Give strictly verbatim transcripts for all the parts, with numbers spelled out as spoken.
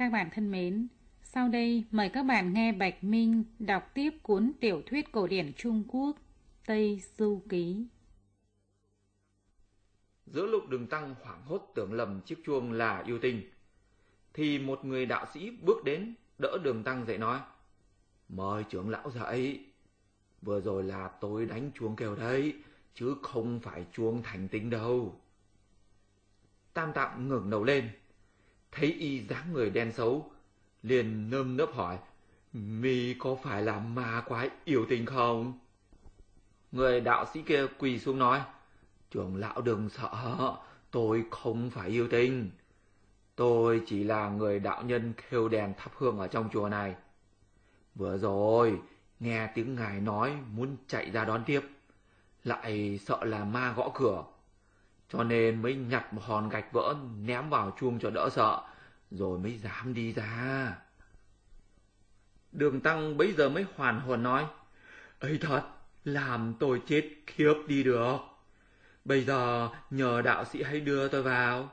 Các bạn thân mến, sau đây mời các bạn nghe Bạch Minh đọc tiếp cuốn tiểu thuyết cổ điển Trung Quốc Tây Du Ký. Giữa lúc Đường Tăng hoảng hốt tưởng lầm chiếc chuông là yêu tinh, thì một người đạo sĩ bước đến đỡ Đường Tăng dậy nói: "Mời trưởng lão dậy, vừa rồi là tôi đánh chuông kêu đấy, chứ không phải chuông thành tinh đâu." Tam Tạng ngẩng đầu lên, thấy y dáng người đen xấu, liền nơm nớp hỏi: "Mi có phải là ma quái yêu tinh không?" Người đạo sĩ kia quỳ xuống nói: "Trưởng lão đừng sợ, tôi không phải yêu tinh. Tôi chỉ là người đạo nhân khêu đèn thắp hương ở trong chùa này. Vừa rồi nghe tiếng ngài nói muốn chạy ra đón tiếp, lại sợ là ma gõ cửa, cho nên mới nhặt một hòn gạch vỡ ném vào chuông cho đỡ sợ, rồi mới dám đi ra." Đường Tăng bấy giờ mới hoàn hồn nói: "Ấy thật, làm tôi chết khiếp đi được. Bây giờ nhờ đạo sĩ hãy đưa tôi vào."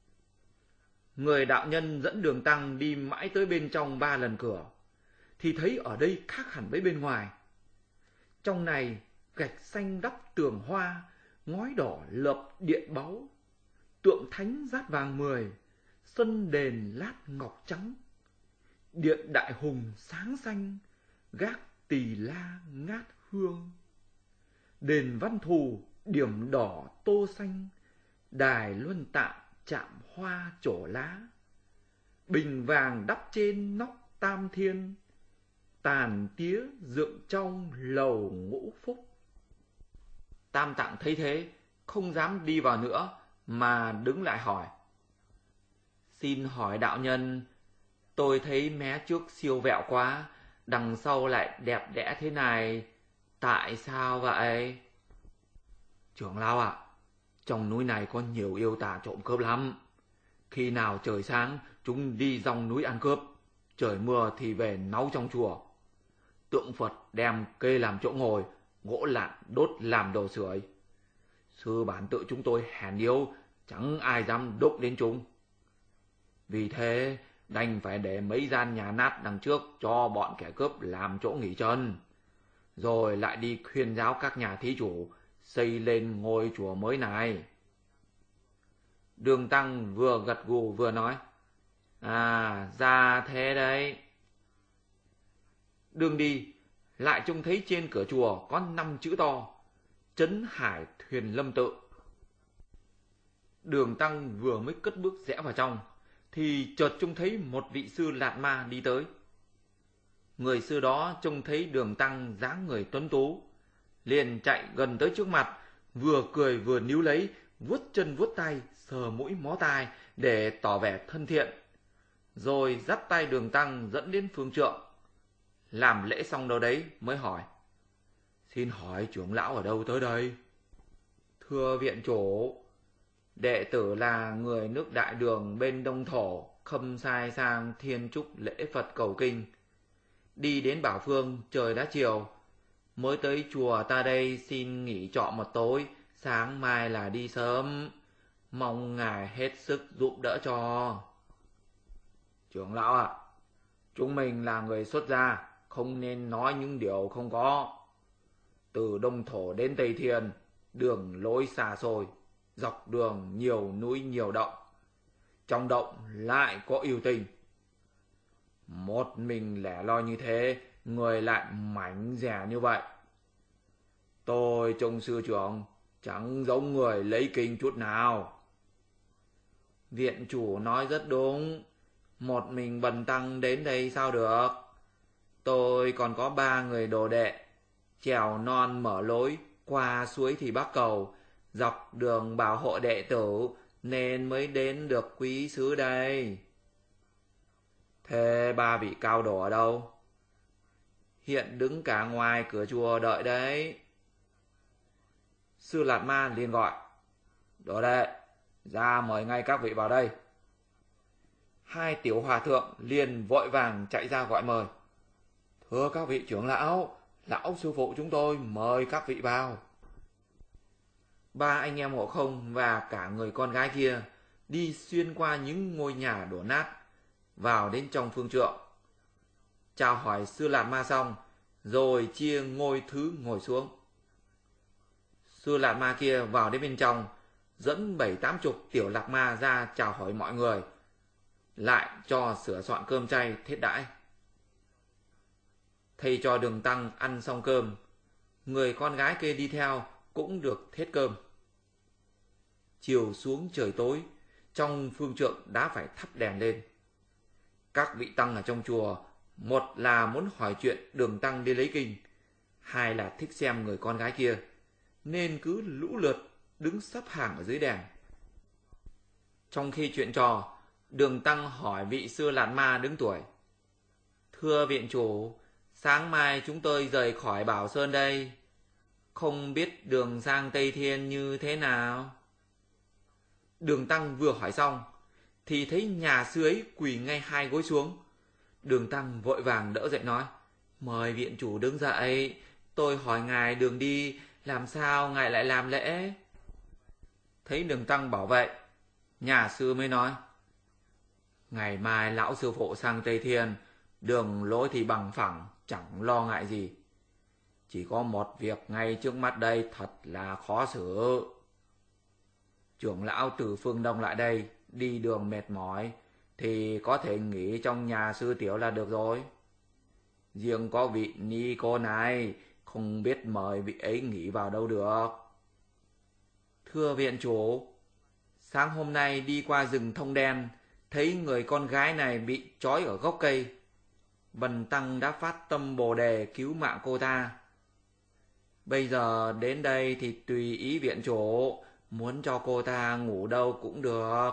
Người đạo nhân dẫn Đường Tăng đi mãi tới bên trong ba lần cửa, thì thấy ở đây khác hẳn với bên ngoài. Trong này gạch xanh đắp tường hoa, ngói đỏ lợp điện báu, tượng thánh rát vàng mười, sân đền lát ngọc trắng, điện đại hùng sáng xanh, gác tỳ la ngát hương, đền văn thù điểm đỏ tô xanh, đài luân tạng chạm hoa trổ lá, bình vàng đắp trên nóc tam thiên, tàn tía dựng trong lầu ngũ phúc. Tam Tạng thấy thế, không dám đi vào nữa, mà đứng lại hỏi: "Xin hỏi đạo nhân, tôi thấy mé trước siêu vẹo quá, đằng sau lại đẹp đẽ thế này, tại sao vậy?" "Trưởng lão ạ, trong núi này có nhiều yêu tà trộm cướp lắm. Khi nào trời sáng, chúng đi dòng núi ăn cướp, trời mưa thì về náu trong chùa. Tượng Phật đem kê làm chỗ ngồi, gỗ lạn đốt làm đồ sưởi. Sư bản tự chúng tôi hèn yếu, chẳng ai dám đụng đến chúng. Vì thế đành phải để mấy gian nhà nát đằng trước cho bọn kẻ cướp làm chỗ nghỉ chân, rồi lại đi khuyên giáo các nhà thí chủ xây lên ngôi chùa mới này." Đường Tăng vừa gật gù vừa nói: "À, ra thế đấy." Đường đi lại trông thấy trên cửa chùa có năm chữ to: Trấn Hải Thuyền Lâm Tự. Đường Tăng vừa mới cất bước rẽ vào trong, thì chợt trông thấy một vị sư Lạt Ma đi tới. Người sư đó trông thấy Đường Tăng dáng người tuấn tú, liền chạy gần tới trước mặt, vừa cười vừa níu lấy, vuốt chân vuốt tay, sờ mũi mó tai để tỏ vẻ thân thiện, rồi dắt tay Đường Tăng dẫn đến phương trượng. Làm lễ xong đâu đấy mới hỏi: "Xin hỏi trưởng lão ở đâu tới đây?" "Thưa viện chủ, đệ tử là người nước Đại Đường bên Đông Thổ, khâm sai sang Thiên Trúc lễ Phật cầu kinh. Đi đến Bảo Phương trời đã chiều, mới tới chùa ta đây xin nghỉ trọ một tối, sáng mai là đi sớm. Mong ngài hết sức giúp đỡ cho." "Trưởng lão ạ, chúng mình là người xuất gia, không nên nói những điều không có. Từ Đông Thổ đến Tây Thiên, đường lối xa xôi, dọc đường nhiều núi nhiều động, trong động lại có yêu tinh. Một mình lẻ loi như thế, người lại mảnh dẻ như vậy. Tôi trông sư trưởng chẳng giống người lấy kinh chút nào." "Viện chủ nói rất đúng, một mình bần tăng đến đây sao được. Tôi còn có ba người đồ đệ, trèo non mở lối, qua suối thì bắc cầu, dọc đường bảo hộ đệ tử, nên mới đến được quý xứ đây." "Thế ba vị cao đồ ở đâu?" "Hiện đứng cả ngoài cửa chùa đợi đấy." Sư Lạt Ma liền gọi: "Đồ đệ, ra mời ngay các vị vào đây." Hai tiểu hòa thượng liền vội vàng chạy ra gọi mời: "Thưa các vị trưởng lão, lão sư phụ chúng tôi mời các vị vào." Ba anh em Ngộ Không và cả người con gái kia đi xuyên qua những ngôi nhà đổ nát, vào đến trong phương trượng. Chào hỏi Sư Lạt Ma xong, rồi chia ngôi thứ ngồi xuống. Sư Lạt Ma kia vào đến bên trong, dẫn bảy tám chục tiểu lạc ma ra chào hỏi mọi người, lại cho sửa soạn cơm chay thiết đãi. Thầy cho Đường Tăng ăn xong cơm, người con gái kia đi theo cũng được thiết cơm. Chiều xuống trời tối, trong phương trượng đã phải thắp đèn lên. Các vị tăng ở trong chùa, một là muốn hỏi chuyện Đường Tăng đi lấy kinh, hai là thích xem người con gái kia, nên cứ lũ lượt đứng sắp hàng ở dưới đèn. Trong khi chuyện trò, Đường Tăng hỏi vị Sư Lạt Ma đứng tuổi: "Thưa viện chủ, sáng mai chúng tôi rời khỏi Bảo Sơn đây, không biết đường sang Tây Thiên như thế nào?" Đường Tăng vừa hỏi xong, thì thấy nhà sư ấy quỳ ngay hai gối xuống. Đường Tăng vội vàng đỡ dậy nói: "Mời viện chủ đứng dậy, tôi hỏi ngài đường đi, làm sao ngài lại làm lễ?" Thấy Đường Tăng bảo vậy, nhà sư mới nói: "Ngày mai lão sư phụ sang Tây Thiên, đường lối thì bằng phẳng, chẳng lo ngại gì. Chỉ có một việc ngay trước mắt đây thật là khó xử. Trưởng lão từ phương Đông lại đây, đi đường mệt mỏi, thì có thể nghỉ trong nhà sư tiểu là được rồi. Riêng có vị ni cô này, không biết mời vị ấy nghỉ vào đâu được." "Thưa viện chủ, sáng hôm nay đi qua rừng Thông Đen, thấy người con gái này bị trói ở gốc cây. Bần tăng đã phát tâm Bồ Đề cứu mạng cô ta. Bây giờ đến đây thì tùy ý viện chủ, muốn cho cô ta ngủ đâu cũng được.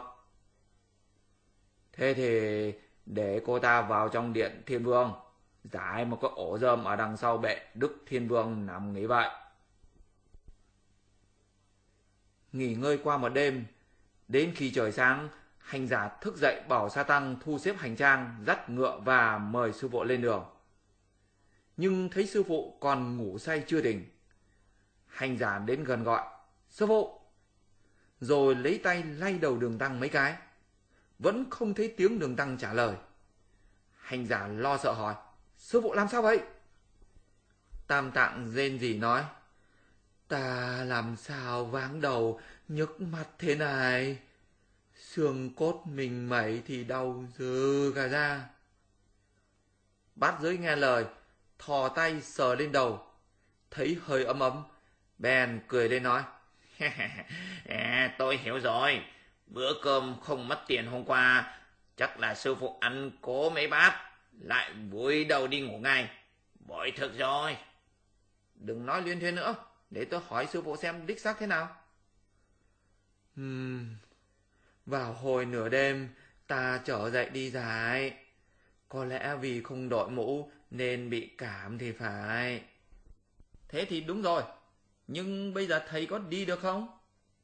Thế thì để cô ta vào trong điện Thiên Vương, giải một cái ổ rơm ở đằng sau bệ Đức Thiên Vương nằm nghỉ vậy." Nghỉ ngơi qua một đêm, đến khi trời sáng, hành giả thức dậy bảo sa tăng thu xếp hành trang, dắt ngựa và mời sư phụ lên đường. Nhưng thấy sư phụ còn ngủ say chưa tỉnh. Hành giả đến gần gọi: "Sư phụ!" Rồi lấy tay lay đầu Đường Tăng mấy cái. Vẫn không thấy tiếng Đường Tăng trả lời. Hành giả lo sợ hỏi: "Sư phụ làm sao vậy?" Tam Tạng rên rỉ nói: "Ta làm sao váng đầu nhức mặt thế này, xương cốt mình mẩy thì đau dừ cả ra." Bát Giới nghe lời, thò tay sờ lên đầu, thấy hơi ấm ấm, bèn cười lên nói: à, "Tôi hiểu rồi, bữa cơm không mất tiền hôm qua, chắc là sư phụ ăn cố mấy bát, lại vùi đầu đi ngủ ngay, bội thực rồi. Đừng nói liên thuyên nữa, để tôi hỏi sư phụ xem đích xác thế nào." Ừm, vào hồi nửa đêm ta trở dậy đi giải, có lẽ vì không đội mũ nên bị cảm thì phải. Thế thì đúng rồi, nhưng bây giờ thầy có đi được không?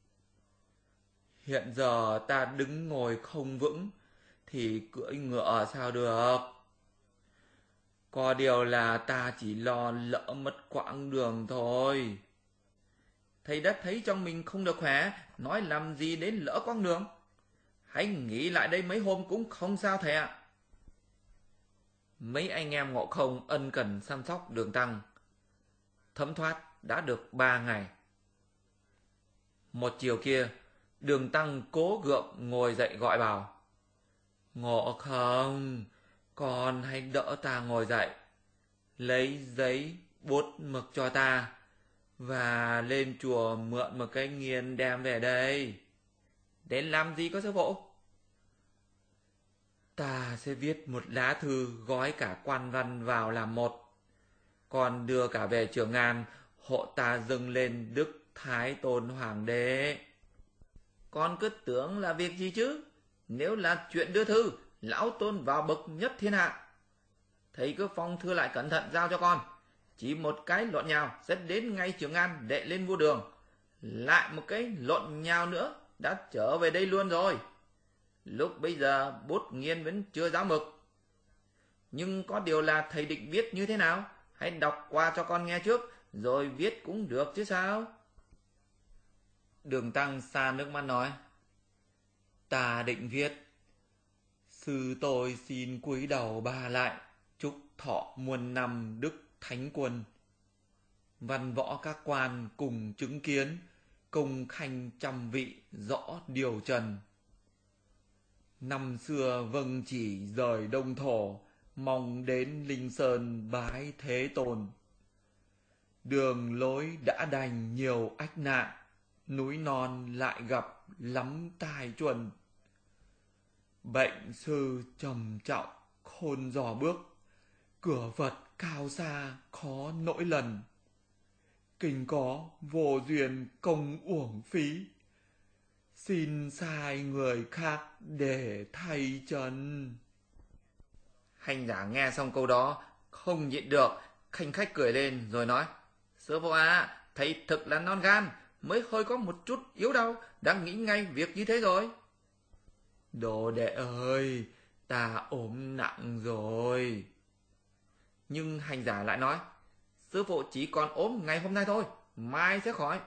Hiện giờ ta đứng ngồi không vững, thì cưỡi ngựa sao được. Có điều là ta chỉ lo lỡ mất quãng đường thôi. Thầy đã thấy trong mình không được khỏe, nói làm gì đến lỡ quãng đường. Hãy nghỉ lại đây mấy hôm cũng không sao thầy ạ. Mấy anh em Ngộ Không ân cần săn sóc Đường Tăng. Thấm thoát đã được ba ngày. Một chiều kia, Đường Tăng cố gượng ngồi dậy gọi bảo: "Ngộ Không, con hãy đỡ ta ngồi dậy, lấy giấy bút mực cho ta, và lên chùa mượn một cái nghiền đem về đây." "Đến làm gì có sư phụ?" "Ta sẽ viết một lá thư gói cả quan văn vào làm một, còn đưa cả về Trường An, hộ ta dâng lên Đức Thái Tôn Hoàng đế." "Con cứ tưởng là việc gì chứ, nếu là chuyện đưa thư, lão tôn vào bậc nhất thiên hạ. Thầy cứ phong thư lại cẩn thận giao cho con, chỉ một cái lộn nhào sẽ đến ngay Trường An đệ lên vua Đường, lại một cái lộn nhào nữa đã trở về đây luôn rồi. Lúc bây giờ bút nghiên vẫn chưa giáo mực, nhưng có điều là thầy định viết như thế nào, hãy đọc qua cho con nghe trước, rồi viết cũng được chứ sao." Đường Tăng xa nước mắt nói: "Ta định viết: Sư tôi xin cúi đầu ba lại, chúc thọ muôn năm đức thánh quân. Văn võ các quan cùng chứng kiến, công khanh trăm vị rõ điều trần. Năm xưa vâng chỉ rời Đông Thổ, mong đến Linh Sơn bái Thế Tôn. Đường lối đã đành nhiều ách nạn, núi non lại gặp lắm tai chuần. Bệnh sư trầm trọng khôn dò bước, cửa Phật cao xa khó nỗi lần. Kinh có vô duyên công uổng phí, xin sai người khác để thay chân. Hành giả nghe xong câu đó không nhịn được, khanh khách cười lên rồi nói: Sư phụ à, thầy thực là non gan, mới hơi có một chút yếu đau, đang nghĩ ngay việc như thế rồi. Đồ đệ ơi, ta ốm nặng rồi. Nhưng hành giả lại nói: Sư phụ chỉ còn ốm ngày hôm nay thôi, mai sẽ khỏi.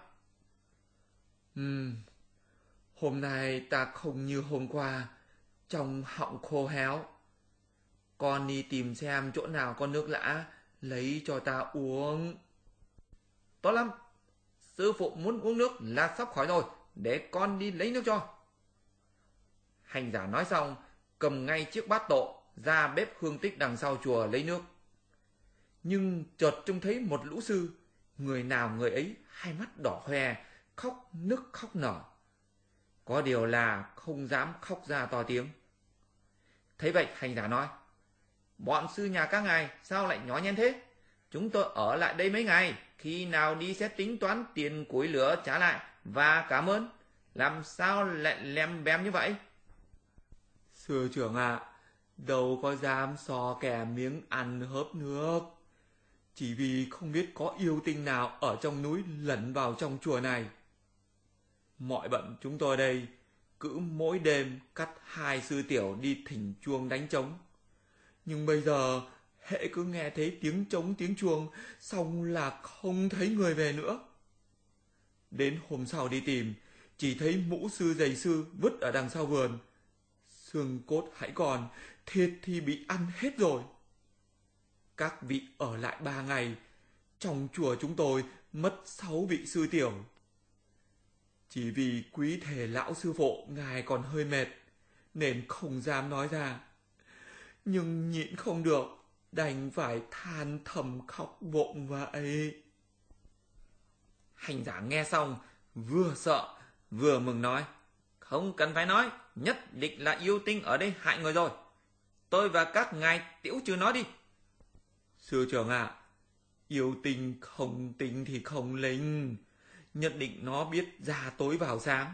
Ừm, hôm nay ta không như hôm qua, trong họng khô héo. Con đi tìm xem chỗ nào có nước lã, lấy cho ta uống. Tốt lắm, sư phụ muốn uống nước là sắp khỏi rồi, để con đi lấy nước cho. Hành giả nói xong, cầm ngay chiếc bát tộ ra bếp hương tích đằng sau chùa lấy nước. Nhưng chợt trông thấy một lũ sư, người nào người ấy hai mắt đỏ hoe, khóc nức khóc nở. Có điều là không dám khóc ra to tiếng. Thấy vậy hành giả nói: Bọn sư nhà các ngài sao lại nhỏ nhen thế? Chúng tôi ở lại đây mấy ngày, khi nào đi sẽ tính toán tiền củi lửa trả lại và cảm ơn. Làm sao lại lem bém như vậy? Sư trưởng ạ, à, đâu có dám so kè miếng ăn hớp nước. Chỉ vì không biết có yêu tinh nào ở trong núi lẩn vào trong chùa này. Mọi bận chúng tôi đây cứ mỗi đêm cắt hai sư tiểu đi thỉnh chuông đánh trống. Nhưng bây giờ hễ cứ nghe thấy tiếng trống tiếng chuông, xong là không thấy người về nữa. Đến hôm sau đi tìm, chỉ thấy mũ sư giày sư vứt ở đằng sau vườn. Xương cốt hãy còn, thịt thì bị ăn hết rồi. Các vị ở lại ba ngày, trong chùa chúng tôi mất sáu vị sư tiểu. Chỉ vì quý thể lão sư phụ ngài còn hơi mệt, nên không dám nói ra. Nhưng nhịn không được, đành phải than thầm khóc vụng vậy. Hành giả nghe xong, vừa sợ, vừa mừng nói: Không cần phải nói, nhất định là yêu tinh ở đây hại người rồi. Tôi và các ngài tiễu trừ nó đi. Sư trưởng ạ, à, yêu tinh không tinh thì không linh, nhất định nó biết ra tối vào sáng.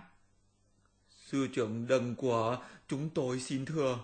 Sư trưởng đừng của chúng tôi xin thưa.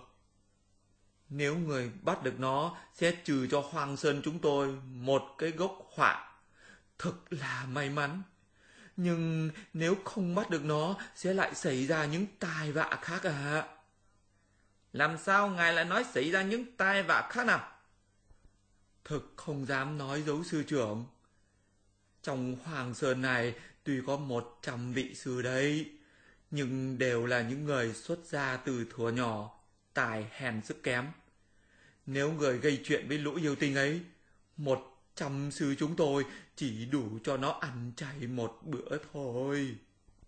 Nếu người bắt được nó sẽ trừ cho Hoàng Sơn chúng tôi một cái gốc họa. Thực là may mắn. Nhưng nếu không bắt được nó sẽ lại xảy ra những tai vạ khác à. Làm sao ngài lại nói xảy ra những tai vạ khác nào? Thực không dám nói dấu sư trưởng. Trong Hoàng Sơn này tuy có một trăm vị sư đấy, nhưng đều là những người xuất gia từ thuở nhỏ, tài hèn sức kém. Nếu người gây chuyện với lũ yêu tinh ấy, một trăm sư chúng tôi chỉ đủ cho nó ăn chay một bữa thôi.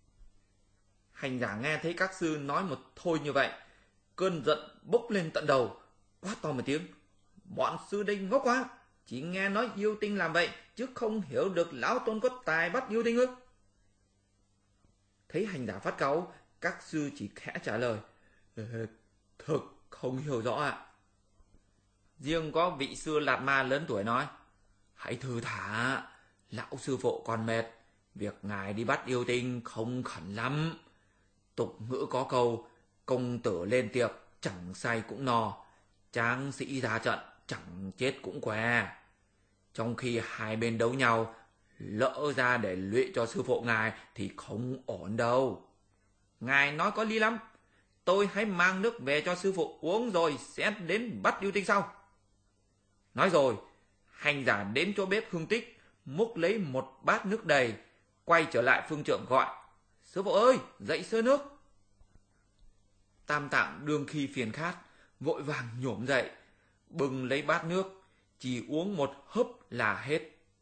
Hành giả nghe thấy các sư nói một thôi như vậy, cơn giận bốc lên tận đầu, quát to một tiếng: Bọn sư đây ngốc quá, chỉ nghe nói yêu tinh làm vậy, chứ không hiểu được lão tôn có tài bắt yêu tinh ư? Thấy hành giả phát cáu, các sư chỉ khẽ trả lời: Thực không hiểu rõ ạ. Riêng có vị sư Lạt Ma lớn tuổi nói: Hãy thư thả, lão sư phụ còn mệt, việc ngài đi bắt yêu tinh không khẩn lắm. Tục ngữ có câu: công tử lên tiệc chẳng say cũng no, tráng sĩ ra trận chẳng chết cũng què. Trong khi hai bên đấu nhau, lỡ ra để lụy cho sư phụ ngài thì không ổn đâu. Ngài nói có lý lắm, tôi hãy mang nước về cho sư phụ uống rồi sẽ đến bắt yêu tinh sau. Nói rồi, hành giả đến chỗ bếp hương tích, múc lấy một bát nước đầy, quay trở lại phương trượng gọi: Sư phụ ơi, dậy sơ nước. Tam Tạng đương khi phiền khát, vội vàng nhổm dậy, bưng lấy bát nước, chỉ uống một hớp là hết.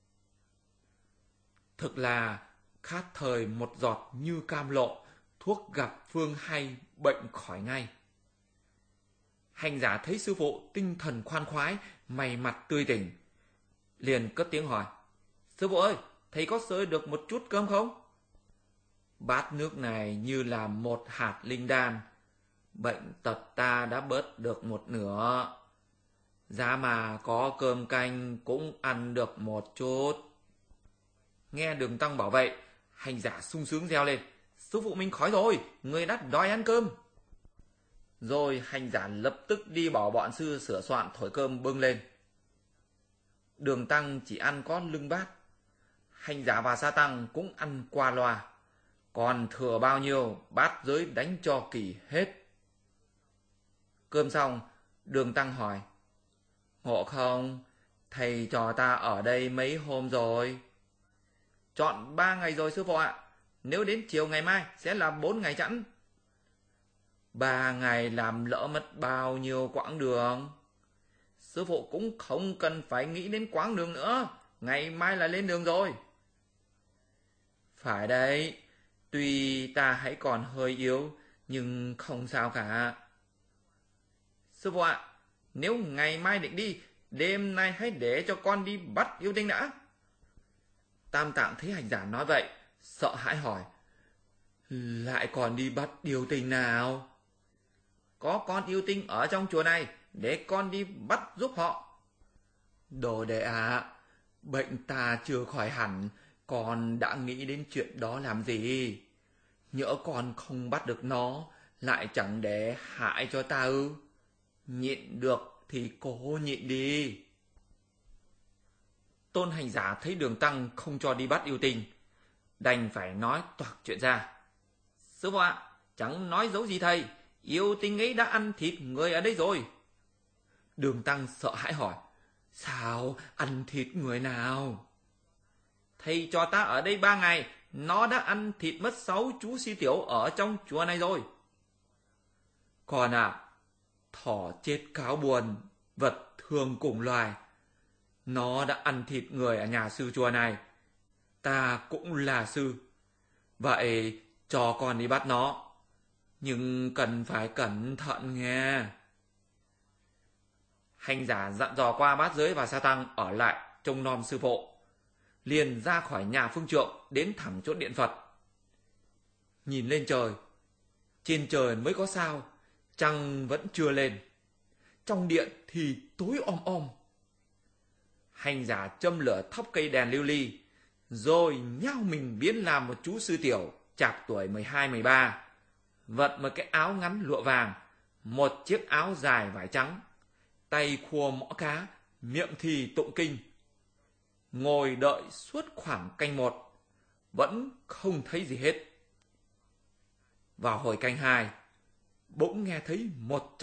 Thực là khát thời một giọt như cam lộ, thuốc gặp phương hay, bệnh khỏi ngay. Hành giả thấy sư phụ tinh thần khoan khoái, mày mặt tươi tỉnh, liền cất tiếng hỏi: Sư phụ ơi, thầy có xơi được một chút cơm không? Bát nước này như là một hạt linh đan, bệnh tật ta đã bớt được một nửa. Giá mà có cơm canh cũng ăn được một chút. Nghe Đường Tăng bảo vậy, hành giả sung sướng reo lên: Sư phụ mình khỏi rồi, người đã đòi ăn cơm. Rồi hành giả lập tức đi bảo bọn sư sửa soạn thổi cơm bưng lên. Đường Tăng chỉ ăn có lưng bát, hành giả và Sa Tăng cũng ăn qua loa, còn thừa bao nhiêu bát giới đánh cho kỳ hết. Cơm xong, Đường Tăng hỏi: Ngộ không, thầy trò ta ở đây mấy hôm rồi? Chọn ba ngày rồi sư phụ ạ. Nếu đến chiều ngày mai sẽ là bốn ngày chẵn. Ba ngày làm lỡ mất bao nhiêu quãng đường. Sư phụ cũng không cần phải nghĩ đến quãng đường nữa, ngày mai là lên đường rồi. Phải đấy, tuy ta hãy còn hơi yếu, nhưng không sao cả. Sư phụ ạ, nếu ngày mai định đi, đêm nay hãy để cho con đi bắt yêu tinh đã. Tam Tạng thấy hành giả nói vậy, sợ hãi hỏi: Lại còn đi bắt yêu tinh nào? Có con yêu tinh ở trong chùa này, để con đi bắt giúp họ. Đồ đệ ạ, bệnh ta chưa khỏi hẳn, con đã nghĩ đến chuyện đó làm gì? Nhỡ con không bắt được nó, lại chẳng để hại cho ta ư? Nhịn được thì cố nhịn đi. Tôn hành giả thấy Đường Tăng không cho đi bắt yêu tinh, đành phải nói toạc chuyện ra. Sư phụ ạ, chẳng nói giấu gì thầy, yêu tinh ấy đã ăn thịt người ở đây rồi. Đường Tăng sợ hãi hỏi: Sao ăn thịt người nào? Thầy cho ta ở đây ba ngày, nó đã ăn thịt mất sáu chú si tiểu ở trong chùa này rồi. Còn à, thỏ chết cáo buồn, vật thương cùng loài, nó đã ăn thịt người ở nhà sư chùa này. Ta cũng là sư, vậy cho con đi bắt nó, nhưng cần phải cẩn thận nghe. Hành giả dặn dò qua bát giới và Sa Tăng ở lại trông nom sư phụ, liền ra khỏi nhà phương trượng đến thẳng chỗ điện Phật. Nhìn lên trời, trên trời mới có sao, trăng vẫn chưa lên, trong điện thì tối om om. Hành giả châm lửa thắp cây đèn lưu ly, rồi nhao mình biến làm một chú sư tiểu chạc tuổi mười hai mười ba, vận một cái áo ngắn lụa vàng, một chiếc áo dài vải trắng, tay khua mõ cá, miệng thì tụng kinh. Ngồi đợi suốt khoảng canh một, vẫn không thấy gì hết. Vào hồi canh hai, bỗng nghe thấy một